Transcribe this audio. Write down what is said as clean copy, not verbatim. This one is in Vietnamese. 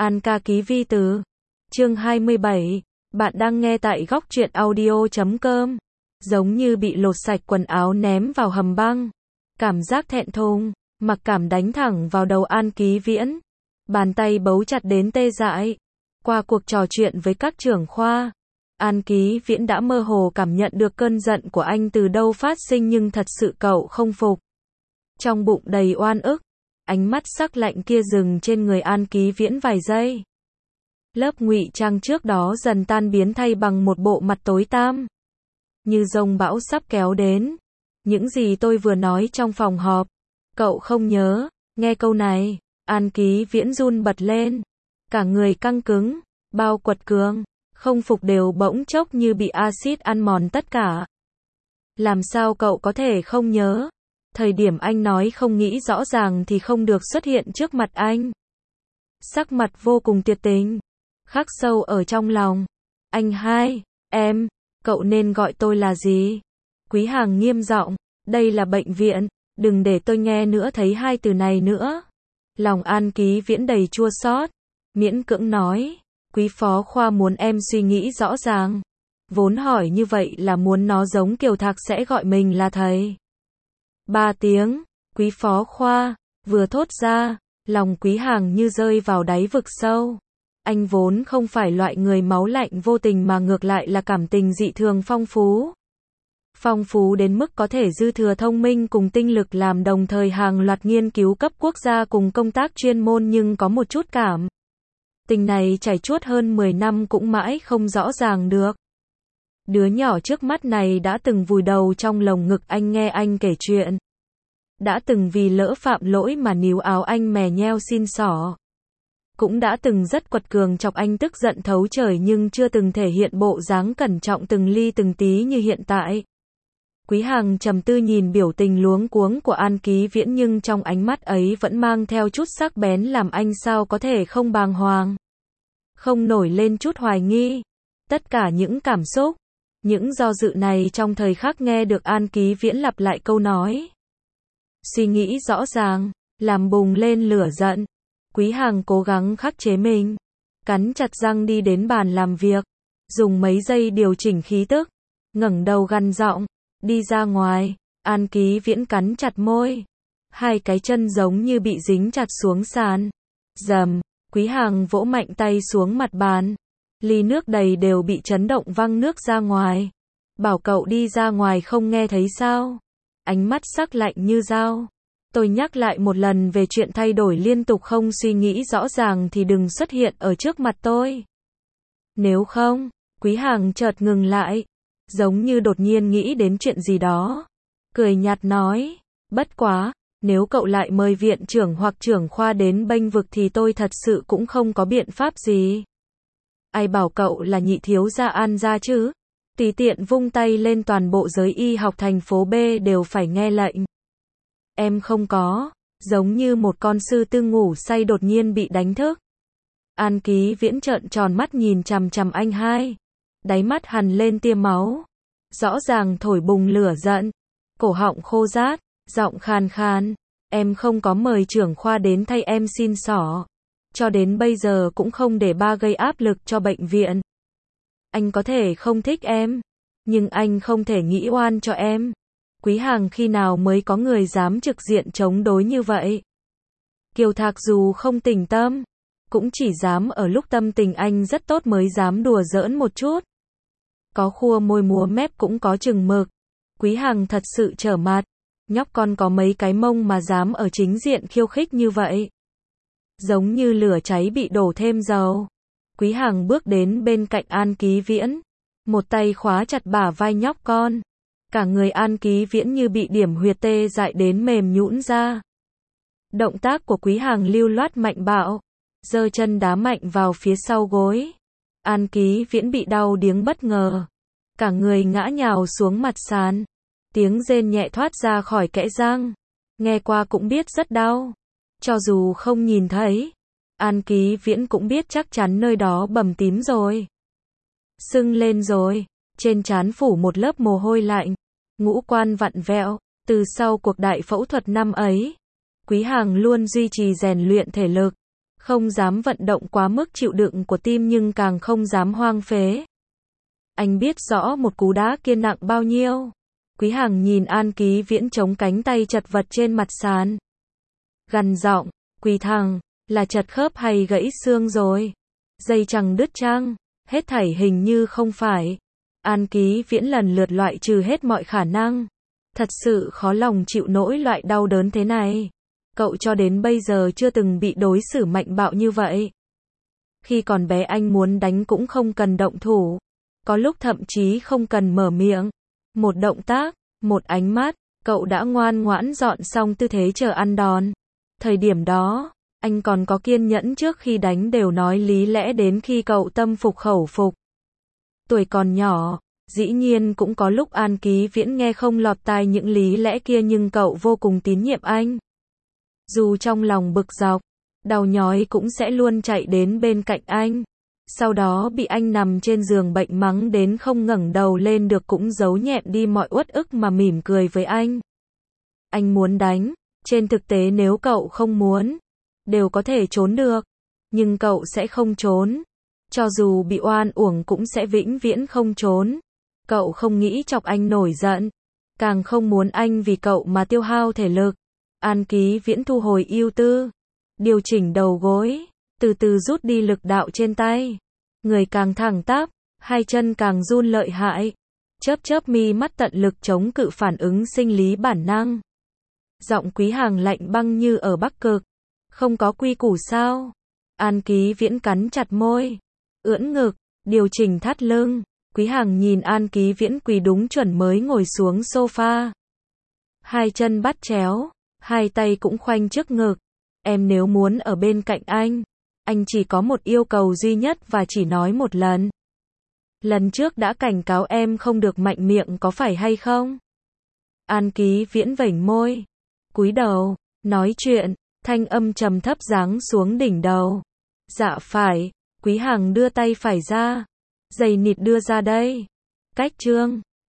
An ca ký vi từ. Chương 27. Bạn đang nghe tại góc truyện audio.com. Giống như bị lột sạch quần áo ném vào hầm băng. Cảm giác thẹn thùng, mặc cảm đánh thẳng vào đầu An Ký Viễn. Bàn tay bấu chặt đến tê dại. Qua cuộc trò chuyện với các trưởng khoa, An Ký Viễn đã mơ hồ cảm nhận được cơn giận của anh từ đâu phát sinh, nhưng thật sự cậu không phục. Trong bụng đầy oan ức, ánh mắt sắc lạnh kia dừng trên người An Ký Viễn vài giây. Lớp ngụy trang trước đó dần tan biến thay bằng một bộ mặt tối tăm. Như dông bão sắp kéo đến. Những gì tôi vừa nói trong phòng họp, cậu không nhớ? Nghe câu này, An Ký Viễn run bật lên. Cả người căng cứng, bao quật cường, không phục đều bỗng chốc như bị axit ăn mòn tất cả. Làm sao cậu có thể không nhớ? Thời điểm anh nói không nghĩ rõ ràng thì không được xuất hiện trước mặt anh. Sắc mặt vô cùng tuyệt tình, khắc sâu ở trong lòng. Anh hai, em, cậu nên gọi tôi là gì? Quý Hàng nghiêm giọng, đây là bệnh viện, đừng để tôi nghe nữa thấy hai từ này nữa. Lòng An Ký Viễn đầy chua xót, miễn cưỡng nói, Quý phó khoa muốn em suy nghĩ rõ ràng. Vốn hỏi như vậy là muốn nó giống Kiều Thạc sẽ gọi mình là thầy. 3 tiếng, Quý phó khoa, vừa thốt ra, lòng Quý Hàng như rơi vào đáy vực sâu. Anh vốn không phải loại người máu lạnh vô tình mà ngược lại là cảm tình dị thường phong phú. Phong phú đến mức có thể dư thừa thông minh cùng tinh lực làm đồng thời hàng loạt nghiên cứu cấp quốc gia cùng công tác chuyên môn, nhưng có một chút cảm tình này chảy chuốt hơn 10 năm cũng mãi không rõ ràng được. Đứa nhỏ trước mắt này đã từng vùi đầu trong lồng ngực anh nghe anh kể chuyện. Đã từng vì lỡ phạm lỗi mà níu áo anh mè nheo xin xỏ. Cũng đã từng rất quật cường chọc anh tức giận thấu trời, nhưng chưa từng thể hiện bộ dáng cẩn trọng từng ly từng tí như hiện tại. Quý Hàng trầm tư nhìn biểu tình luống cuống của An Ký Viễn, nhưng trong ánh mắt ấy vẫn mang theo chút sắc bén làm anh sao có thể không bàng hoàng. Không nổi lên chút hoài nghi. Tất cả những cảm xúc, những do dự này trong thời khắc nghe được An Ký Viễn lặp lại câu nói. Suy nghĩ rõ ràng, làm bùng lên lửa giận. Quý Hàng cố gắng khắc chế mình. Cắn chặt răng đi đến bàn làm việc. Dùng mấy giây điều chỉnh khí tức. Ngẩng đầu gằn giọng. Đi ra ngoài. An Ký Viễn cắn chặt môi. Hai cái chân giống như bị dính chặt xuống sàn. Dầm. Quý Hàng vỗ mạnh tay xuống mặt bàn. Ly nước đầy đều bị chấn động văng nước ra ngoài. Bảo cậu đi ra ngoài không nghe thấy sao? Ánh mắt sắc lạnh như dao. Tôi nhắc lại một lần về chuyện thay đổi liên tục không suy nghĩ rõ ràng thì đừng xuất hiện ở trước mặt tôi. Nếu không, Quý Hàng chợt ngừng lại. Giống như đột nhiên nghĩ đến chuyện gì đó. Cười nhạt nói, bất quá, nếu cậu lại mời viện trưởng hoặc trưởng khoa đến bênh vực thì tôi thật sự cũng không có biện pháp gì. Ai bảo cậu là nhị thiếu gia An gia chứ? Tùy tiện vung tay lên toàn bộ giới y học thành phố B đều phải nghe lệnh. Em không có, giống như một con sư tử ngủ say đột nhiên bị đánh thức. An Ký Viễn trợn tròn mắt nhìn chằm chằm anh hai. Đáy mắt hằn lên tia máu. Rõ ràng thổi bùng lửa giận. Cổ họng khô rát, giọng khàn khàn. Em không có mời trưởng khoa đến thay em xin xỏ. Cho đến bây giờ cũng không để ba gây áp lực cho bệnh viện. Anh có thể không thích em, nhưng anh không thể nghĩ oan cho em. Quý Hàng khi nào mới có người dám trực diện chống đối như vậy? Kiều Thạc dù không tình tâm, cũng chỉ dám ở lúc tâm tình anh rất tốt mới dám đùa giỡn một chút. Có khua môi múa mép cũng có chừng mực. Quý Hàng thật sự trở mặt. Nhóc con có mấy cái mông mà dám ở chính diện khiêu khích như vậy. Giống như lửa cháy bị đổ thêm dầu. Quý Hàng bước đến bên cạnh An Ký Viễn. Một tay khóa chặt bả vai nhóc con. Cả người An Ký Viễn như bị điểm huyệt tê dại đến mềm nhũn ra. Động tác của Quý Hàng lưu loát mạnh bạo. Giơ chân đá mạnh vào phía sau gối. An Ký Viễn bị đau điếng bất ngờ. Cả người ngã nhào xuống mặt sàn. Tiếng rên nhẹ thoát ra khỏi kẽ răng. Nghe qua cũng biết rất đau. Cho dù không nhìn thấy, An Ký Viễn cũng biết chắc chắn nơi đó bầm tím rồi. Sưng lên rồi. Trên trán phủ một lớp mồ hôi lạnh. Ngũ quan vặn vẹo. Từ sau cuộc đại phẫu thuật năm ấy, Quý Hàng luôn duy trì rèn luyện thể lực. Không dám vận động quá mức chịu đựng của tim nhưng càng không dám hoang phế. Anh biết rõ một cú đá kia nặng bao nhiêu. Quý Hằng nhìn An Ký Viễn chống cánh tay chật vật trên mặt sàn. Gằn giọng, Quý thằng, là chật khớp hay gãy xương rồi? Dây chằng đứt chăng? Hết thảy hình như không phải. An Ký Viễn lần lượt loại trừ hết mọi khả năng. Thật sự khó lòng chịu nỗi loại đau đớn thế này. Cậu cho đến bây giờ chưa từng bị đối xử mạnh bạo như vậy. Khi còn bé anh muốn đánh cũng không cần động thủ. Có lúc thậm chí không cần mở miệng. Một động tác, một ánh mắt, cậu đã ngoan ngoãn dọn xong tư thế chờ ăn đòn. Thời điểm đó, anh còn có kiên nhẫn, trước khi đánh đều nói lý lẽ đến khi cậu tâm phục khẩu phục. Tuổi còn nhỏ, dĩ nhiên cũng có lúc An Ký Viễn nghe không lọt tai những lý lẽ kia nhưng cậu vô cùng tín nhiệm anh. Dù trong lòng bực dọc, đau nhói cũng sẽ luôn chạy đến bên cạnh anh. Sau đó bị anh nằm trên giường bệnh mắng đến không ngẩng đầu lên được cũng giấu nhẹm đi mọi uất ức mà mỉm cười với anh. Anh muốn đánh, trên thực tế nếu cậu không muốn, đều có thể trốn được. Nhưng cậu sẽ không trốn. Cho dù bị oan uổng cũng sẽ vĩnh viễn không trốn. Cậu không nghĩ chọc anh nổi giận. Càng không muốn anh vì cậu mà tiêu hao thể lực. An Ký Viễn thu hồi ưu tư. Điều chỉnh đầu gối. Từ từ rút đi lực đạo trên tay. Người càng thẳng tắp, hai chân càng run lợi hại. Chớp chớp mi mắt tận lực chống cự phản ứng sinh lý bản năng. Giọng Quý Hằng lạnh băng như ở Bắc Cực. Không có quy củ sao? An Ký Viễn cắn chặt môi. Ưỡn ngực, điều chỉnh thắt lưng. Quý Hằng nhìn An Ký Viễn quỳ đúng chuẩn mới ngồi xuống sofa. Hai chân bắt chéo, hai tay cũng khoanh trước ngực. Em nếu muốn ở bên cạnh anh chỉ có một yêu cầu duy nhất và chỉ nói một lần. Lần trước đã cảnh cáo em không được mạnh miệng có phải hay không? An Ký Viễn vểnh môi, cúi đầu, nói chuyện, thanh âm trầm thấp giáng xuống đỉnh đầu. Dạ phải. Quý Hằng đưa tay phải ra. Giày nịt đưa ra đây. Cách chương